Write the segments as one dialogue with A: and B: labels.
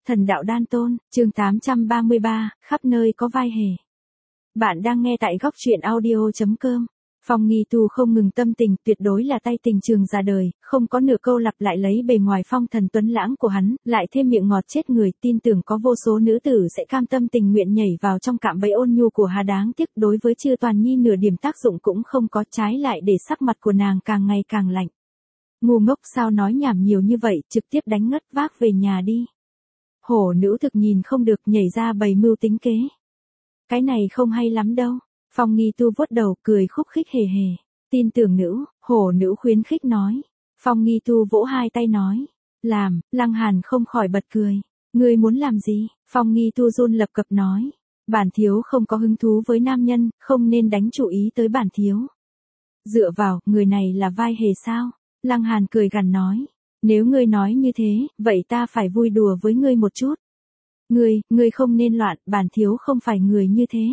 A: Thần đạo đan tôn, chương 833, khắp nơi có vai hề. Bạn đang nghe tại góc truyện audio.com. Phong Nghi Tu không ngừng tâm tình, tuyệt đối là tay tình trường ra đời, không có nửa câu lặp lại lấy bề ngoài phong thần tuấn lãng của hắn, lại thêm miệng ngọt chết người, tin tưởng có vô số nữ tử sẽ cam tâm tình nguyện nhảy vào trong cạm bẫy ôn nhu của Hà. Đáng tiếc đối với Chư Toàn Nhi nửa điểm tác dụng cũng không có, trái lại để sắc mặt của nàng càng ngày càng lạnh. Ngu ngốc, sao nói nhảm nhiều như vậy, trực tiếp đánh ngất vác về nhà đi. Hổ nữ thực nhìn không được, nhảy ra bày mưu tính kế. Cái này không hay lắm đâu. Phong Nghi Tu vuốt đầu, cười khúc khích hề hề. Tin tưởng nữ, hổ nữ khuyến khích nói. Phong Nghi Tu vỗ hai tay nói. Làm, Lăng Hàn không khỏi bật cười. Ngươi muốn làm gì? Phong Nghi Tu run lập cập nói. Bản thiếu không có hứng thú với nam nhân, không nên đánh chú ý tới bản thiếu. Dựa vào, người này là vai hề sao? Lăng Hàn cười gằn nói. Nếu ngươi nói như thế, vậy ta phải vui đùa với ngươi một chút. Ngươi không nên loạn, bản thiếu không phải người như thế.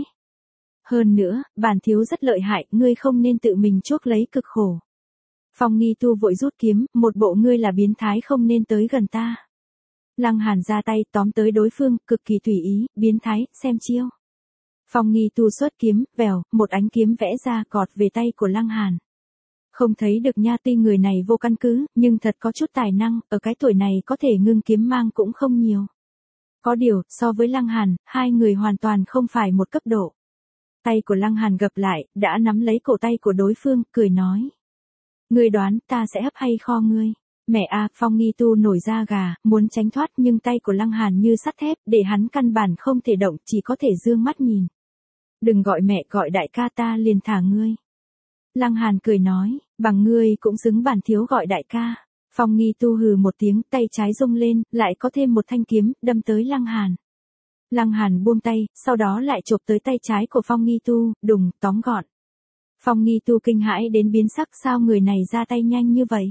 A: Hơn nữa, bản thiếu rất lợi hại, ngươi không nên tự mình chuốc lấy cực khổ. Phong Nghi Tu vội rút kiếm, một bộ ngươi là biến thái không nên tới gần ta. Lăng Hàn ra tay tóm tới đối phương, cực kỳ tùy ý, biến thái, xem chiêu. Phong Nghi Tu xuất kiếm, vèo, một ánh kiếm vẽ ra gọt về tay của Lăng Hàn. Không thấy được nha, tuy người này vô căn cứ, nhưng thật có chút tài năng, ở cái tuổi này có thể ngưng kiếm mang cũng không nhiều. Có điều, so với Lăng Hàn, hai người hoàn toàn không phải một cấp độ. Tay của Lăng Hàn gập lại, đã nắm lấy cổ tay của đối phương, cười nói. Ngươi đoán, ta sẽ hấp hay kho ngươi. Mẹ à, Phong Nghi Tu nổi da gà, muốn tránh thoát nhưng tay của Lăng Hàn như sắt thép, để hắn căn bản không thể động, chỉ có thể dương mắt nhìn. Đừng gọi mẹ, gọi đại ca, ta liền thả ngươi. Lăng Hàn cười nói, bằng ngươi cũng xứng bản thiếu gọi đại ca. Phong Nghi Tu hừ một tiếng, tay trái rung lên, lại có thêm một thanh kiếm, đâm tới Lăng Hàn. Lăng Hàn buông tay, sau đó lại chộp tới tay trái của Phong Nghi Tu, đùng, tóm gọn. Phong Nghi Tu kinh hãi đến biến sắc, sao người này ra tay nhanh như vậy?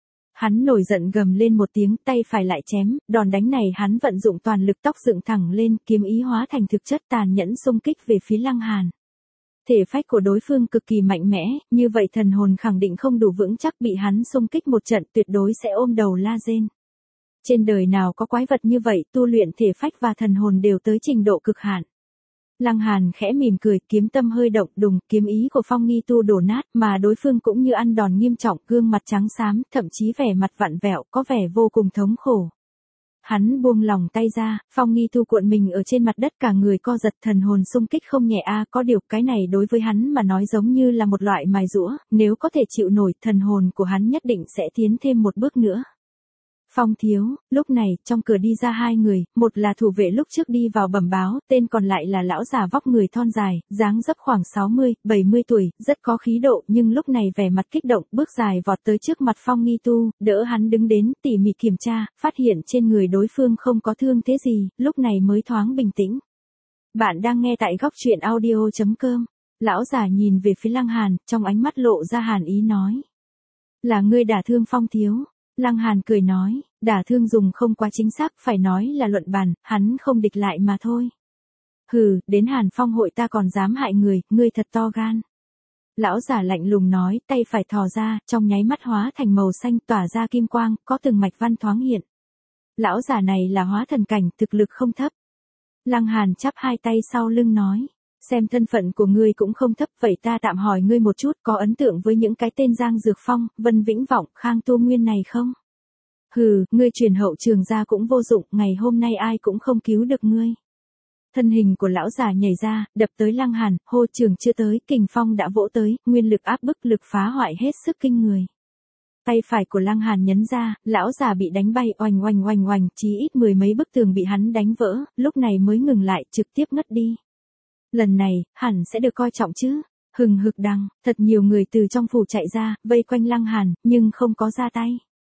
A: Hắn nổi giận gầm lên một tiếng, tay phải lại chém, đòn đánh này hắn vận dụng toàn lực, tóc dựng thẳng lên, kiếm ý hóa thành thực chất tàn nhẫn xung kích về phía Lăng Hàn. Thể phách của đối phương cực kỳ mạnh mẽ, như vậy thần hồn khẳng định không đủ vững chắc, bị hắn xung kích một trận tuyệt đối sẽ ôm đầu la rên. Trên đời nào có quái vật như vậy, tu luyện thể phách và thần hồn đều tới trình độ cực hạn. Lăng Hàn khẽ mỉm cười, kiếm tâm hơi động, đùng, kiếm ý của Phong Nghi Tu đổ nát, mà đối phương cũng như ăn đòn nghiêm trọng, gương mặt trắng xám, thậm chí vẻ mặt vặn vẹo, có vẻ vô cùng thống khổ. Hắn buông lòng tay ra, Phong Nghi Tu cuộn mình ở trên mặt đất, cả người co giật, thần hồn xung kích không nhẹ a, có điều cái này đối với hắn mà nói giống như là một loại mài giũa, nếu có thể chịu nổi, thần hồn của hắn nhất định sẽ tiến thêm một bước nữa. Phong thiếu, lúc này, trong cửa đi ra hai người, một là thủ vệ lúc trước đi vào bẩm báo, tên còn lại là lão già vóc người thon dài, dáng dấp khoảng 60, 70 tuổi, rất có khí độ, nhưng lúc này vẻ mặt kích động, bước dài vọt tới trước mặt Phong Nghi Tu, đỡ hắn đứng đến, tỉ mỉ kiểm tra, phát hiện trên người đối phương không có thương thế gì, lúc này mới thoáng bình tĩnh. Bạn đang nghe tại góc truyện audio.com. Lão già nhìn về phía Lăng Hàn, trong ánh mắt lộ ra hàn ý nói. Là ngươi đả thương Phong thiếu. Lăng Hàn cười nói, đả thương dùng không quá chính xác, phải nói là luận bàn, hắn không địch lại mà thôi. Hừ, đến Hàn Phong hội ta còn dám hại người, ngươi thật to gan. Lão giả lạnh lùng nói, tay phải thò ra, trong nháy mắt hóa thành màu xanh, tỏa ra kim quang, có từng mạch văn thoáng hiện. Lão giả này là hóa thần cảnh, thực lực không thấp. Lăng Hàn chắp hai tay sau lưng nói. Xem thân phận của ngươi cũng không thấp, vậy ta tạm hỏi ngươi một chút, có ấn tượng với những cái tên Giang Dược Phong, Vân Vĩnh Vọng, Khang Tu Nguyên này không? Hừ, ngươi truyền hậu trường ra cũng vô dụng, ngày hôm nay ai cũng không cứu được ngươi. Thân hình của lão già nhảy ra, đập tới Lăng Hàn, hô trường chưa tới, kình phong đã vỗ tới, nguyên lực áp bức, lực phá hoại hết sức kinh người. Tay phải của Lăng Hàn nhấn ra, lão già bị đánh bay oanh oanh oanh oanh, chí ít mười mấy bức tường bị hắn đánh vỡ, lúc này mới ngừng lại, trực tiếp ngất đi. Lần này, hẳn sẽ được coi trọng chứ. Hừng hực đằng, thật nhiều người từ trong phủ chạy ra, vây quanh Lăng Hàn, nhưng không có ra tay.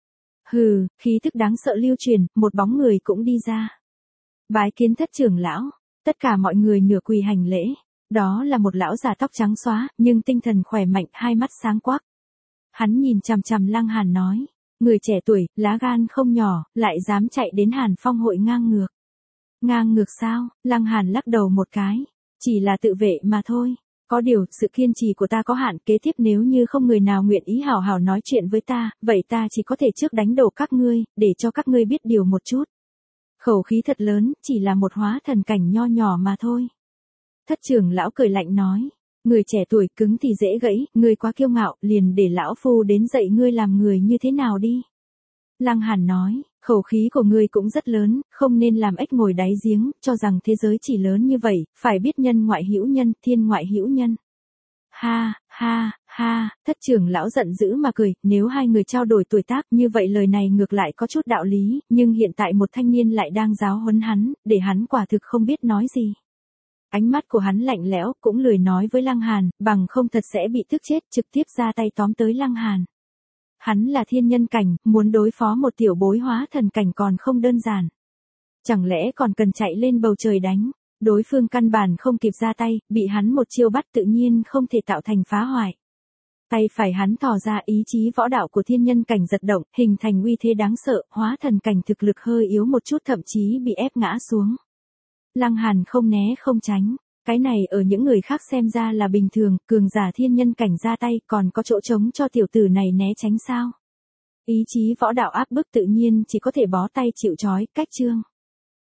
A: Hừ, khí thức đáng sợ lưu truyền, một bóng người cũng đi ra. Bái kiến thất trưởng lão, tất cả mọi người nửa quỳ hành lễ. Đó là một lão già tóc trắng xóa, nhưng tinh thần khỏe mạnh, hai mắt sáng quắc. Hắn nhìn chằm chằm Lăng Hàn nói, người trẻ tuổi, lá gan không nhỏ, lại dám chạy đến Hàn Phong hội ngang ngược. Ngang ngược sao? Lăng Hàn lắc đầu một cái. Chỉ là tự vệ mà thôi. Có điều, sự kiên trì của ta có hạn, kế tiếp nếu như không người nào nguyện ý hào hào nói chuyện với ta, vậy ta chỉ có thể trước đánh đổ các ngươi, để cho các ngươi biết điều một chút. Khẩu khí thật lớn, chỉ là một hóa thần cảnh nho nhỏ mà thôi. Thất trưởng lão cười lạnh nói. Người trẻ tuổi cứng thì dễ gãy, ngươi quá kiêu ngạo, liền để lão phu đến dạy ngươi làm người như thế nào đi. Lăng Hàn nói, khẩu khí của ngươi cũng rất lớn, không nên làm ếch ngồi đáy giếng, cho rằng thế giới chỉ lớn như vậy, phải biết nhân ngoại hữu nhân, thiên ngoại hữu nhân. Ha, ha, ha, thất trưởng lão giận dữ mà cười, nếu hai người trao đổi tuổi tác như vậy lời này ngược lại có chút đạo lý, nhưng hiện tại một thanh niên lại đang giáo huấn hắn, để hắn quả thực không biết nói gì. Ánh mắt của hắn lạnh lẽo, cũng lười nói với Lăng Hàn, bằng không thật sẽ bị tức chết, trực tiếp ra tay tóm tới Lăng Hàn. Hắn là thiên nhân cảnh, muốn đối phó một tiểu bối hóa thần cảnh còn không đơn giản. Chẳng lẽ còn cần chạy lên bầu trời đánh, đối phương căn bản không kịp ra tay, bị hắn một chiêu bắt tự nhiên không thể tạo thành phá hoại. Tay phải hắn thò ra, ý chí võ đạo của thiên nhân cảnh giật động, hình thành uy thế đáng sợ, hóa thần cảnh thực lực hơi yếu một chút thậm chí bị ép ngã xuống. Lăng Hàn không né không tránh, cái này ở những người khác xem ra là bình thường, cường giả thiên nhân cảnh ra tay còn có chỗ trống cho tiểu tử này né tránh sao. Ý chí võ đạo áp bức tự nhiên chỉ có thể bó tay chịu trói, cách chương.